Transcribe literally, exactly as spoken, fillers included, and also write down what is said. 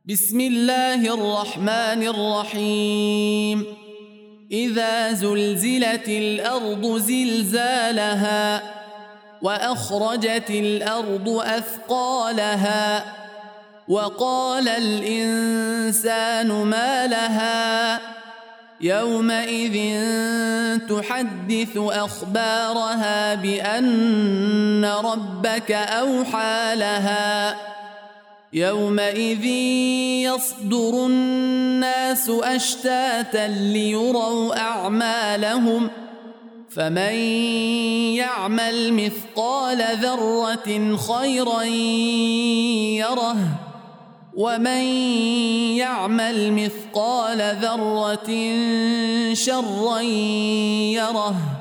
بسم الله الرحمن الرحيم إذا زلزلت الأرض زلزالها وأخرجت الأرض أثقالها وقال الإنسان ما لها يومئذ تحدث أخبارها بأن ربك أوحى لها يومئذ يصدر الناس أشتاتا ليروا أعمالهم فمن يعمل مثقال ذرة خيرا يره ومن يعمل مثقال ذرة شرا يره